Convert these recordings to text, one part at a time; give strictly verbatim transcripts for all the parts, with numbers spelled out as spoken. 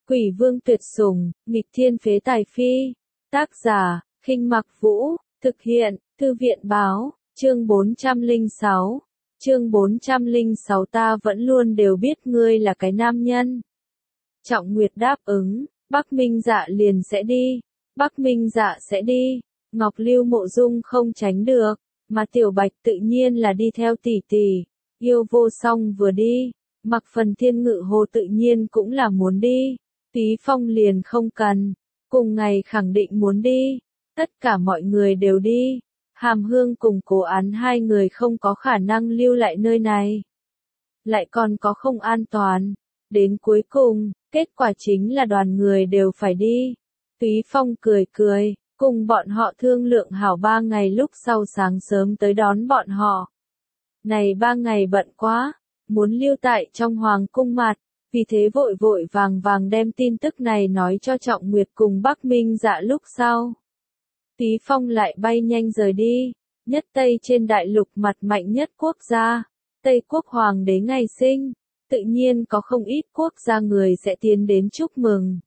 Quỷ vương tuyệt sủng, nghịch thiên phế tài phi. Tác giả, Khinh Mặc Vũ, thực hiện, Thư viện báo, chương bốn trăm lẻ sáu. Chương bốn trăm lẻ sáu ta vẫn luôn đều biết ngươi là cái nam nhân. Trọng Nguyệt đáp ứng, Bắc Minh Dạ liền sẽ đi. Bắc Minh Dạ sẽ đi. Ngọc Lưu Mộ Dung không tránh được, mà Tiểu Bạch tự nhiên là đi theo tỷ tỷ. Yêu Vô Song vừa đi, Mặc Phần Thiên Ngự Hồ tự nhiên cũng là muốn đi. Túy Phong liền không cần, cùng ngày khẳng định muốn đi. Tất cả mọi người đều đi. Hàm Hương cùng Cố Án hai người không có khả năng lưu lại nơi này. Lại còn có không an toàn. Đến cuối cùng, kết quả chính là đoàn người đều phải đi. Túy Phong cười cười, cùng bọn họ thương lượng hảo ba ngày lúc sau sáng sớm tới đón bọn họ. Này ba ngày bận quá, muốn lưu tại trong hoàng cung mặt, vì thế vội vội vàng vàng đem tin tức này nói cho Trọng Nguyệt cùng Bắc Minh Dạ lúc sau. Túy Phong lại bay nhanh rời đi, nhất Tây trên đại lục mặt mạnh nhất quốc gia, Tây quốc hoàng đế ngày sinh, tự nhiên có không ít quốc gia người sẽ tiến đến chúc mừng.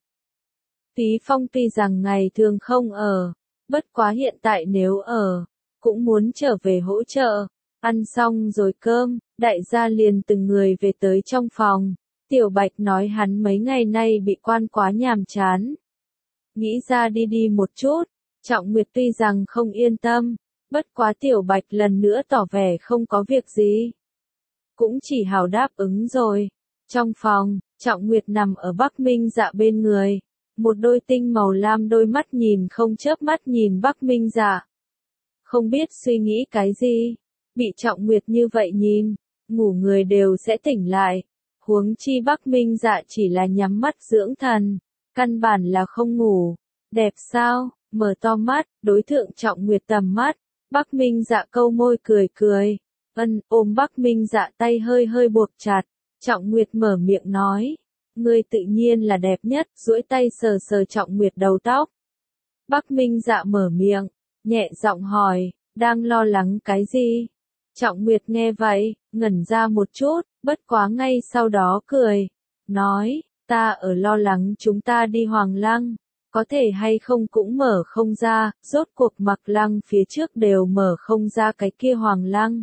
Túy Phong tuy rằng ngày thường không ở, bất quá hiện tại nếu ở, cũng muốn trở về hỗ trợ. Ăn xong rồi cơm, đại gia liền từng người về tới trong phòng. Tiểu Bạch nói hắn mấy ngày nay bị quan quá nhàm chán. Nghĩ ra đi đi một chút. Trọng Nguyệt tuy rằng không yên tâm, bất quá Tiểu Bạch lần nữa tỏ vẻ không có việc gì. Cũng chỉ hào đáp ứng rồi. Trong phòng, Trọng Nguyệt nằm ở Bắc Minh Dạ bên người. Một đôi tinh màu lam đôi mắt nhìn không chớp mắt nhìn Bắc Minh Dạ. Không biết suy nghĩ cái gì. Bị Trọng Nguyệt như vậy nhìn, ngủ người đều sẽ tỉnh lại. Huống chi Bắc Minh Dạ chỉ là nhắm mắt dưỡng thần, căn bản là không ngủ. Đẹp sao? Mở to mắt, đối thượng Trọng Nguyệt tầm mắt. Bắc Minh Dạ câu môi cười cười. Ân, ôm Bắc Minh Dạ tay hơi hơi buộc chặt. Trọng Nguyệt mở miệng nói. Ngươi tự nhiên là đẹp nhất, duỗi tay sờ sờ Trọng Nguyệt đầu tóc. Bắc Minh Dạ mở miệng, nhẹ giọng hỏi, đang lo lắng cái gì? Trọng Nguyệt nghe vậy, ngẩn ra một chút, bất quá ngay sau đó cười, nói, ta ở lo lắng chúng ta đi Hoàng Lăng, có thể hay không cũng mở không ra, rốt cuộc Mặc Lăng phía trước đều mở không ra cái kia Hoàng Lăng.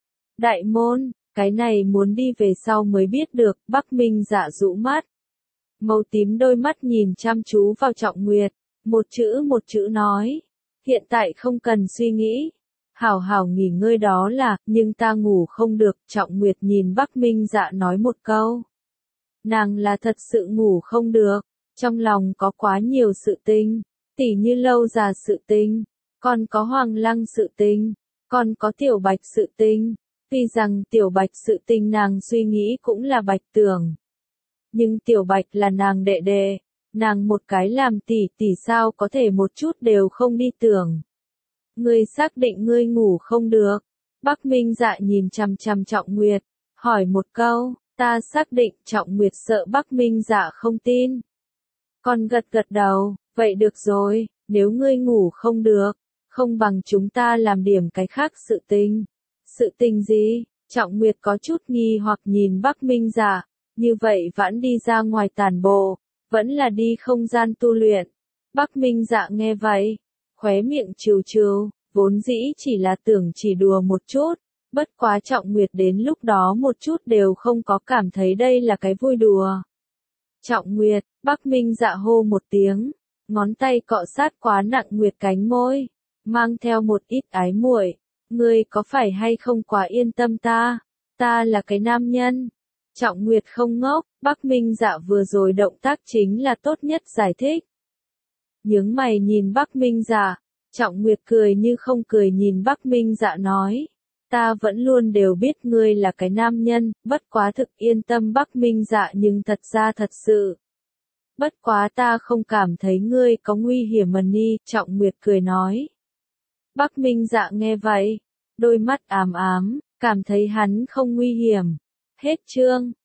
Đại môn, cái này muốn đi về sau mới biết được. Bắc Minh Dạ rũ mắt. Màu tím đôi mắt nhìn chăm chú vào Trọng Nguyệt, một chữ một chữ nói, hiện tại không cần suy nghĩ. Hảo hảo nghỉ ngơi đó là, nhưng ta ngủ không được. Trọng Nguyệt nhìn Bắc Minh Dạ nói một câu. Nàng là thật sự ngủ không được, trong lòng có quá nhiều sự tình, tỉ như Lâu Già sự tình, còn có Hoàng Lăng sự tình, còn có Tiểu Bạch sự tình. Tuy rằng Tiểu Bạch sự tình nàng suy nghĩ cũng là Bạch Tưởng. Nhưng Tiểu Bạch là nàng đệ đệ, nàng một cái làm tỷ tỷ sao có thể một chút đều không đi tưởng. Ngươi xác định ngươi ngủ không được. Bắc Minh Dạ nhìn chằm chằm Trọng Nguyệt, hỏi một câu, ta xác định. Trọng Nguyệt sợ Bắc Minh Dạ không tin. Còn gật gật đầu, vậy được rồi, nếu ngươi ngủ không được, không bằng chúng ta làm điểm cái khác sự tình. Sự tình gì? Trọng Nguyệt có chút nghi hoặc nhìn Bắc Minh Dạ, như vậy vẫn đi ra ngoài tản bộ, vẫn là đi không gian tu luyện. Bắc Minh Dạ nghe vậy, khóe miệng trừ trừ, vốn dĩ chỉ là tưởng chỉ đùa một chút, bất quá Trọng Nguyệt đến lúc đó một chút đều không có cảm thấy đây là cái vui đùa. Trọng Nguyệt, Bắc Minh Dạ hô một tiếng, ngón tay cọ sát quá nặng Nguyệt cánh môi, mang theo một ít ái muội. Ngươi có phải hay không quá yên tâm ta? Ta là cái nam nhân. Trọng Nguyệt không ngốc, Bắc Minh Dạ vừa rồi động tác chính là tốt nhất giải thích. Nhướng mày nhìn Bắc Minh Dạ, Trọng Nguyệt cười như không cười nhìn Bắc Minh Dạ nói, ta vẫn luôn đều biết ngươi là cái nam nhân, bất quá thực yên tâm Bắc Minh Dạ nhưng thật ra thật sự. Bất quá ta không cảm thấy ngươi có nguy hiểm mà ni, Trọng Nguyệt cười nói. Bắc Minh Dạ nghe vậy, đôi mắt ám ám, cảm thấy hắn không nguy hiểm. Hết chương.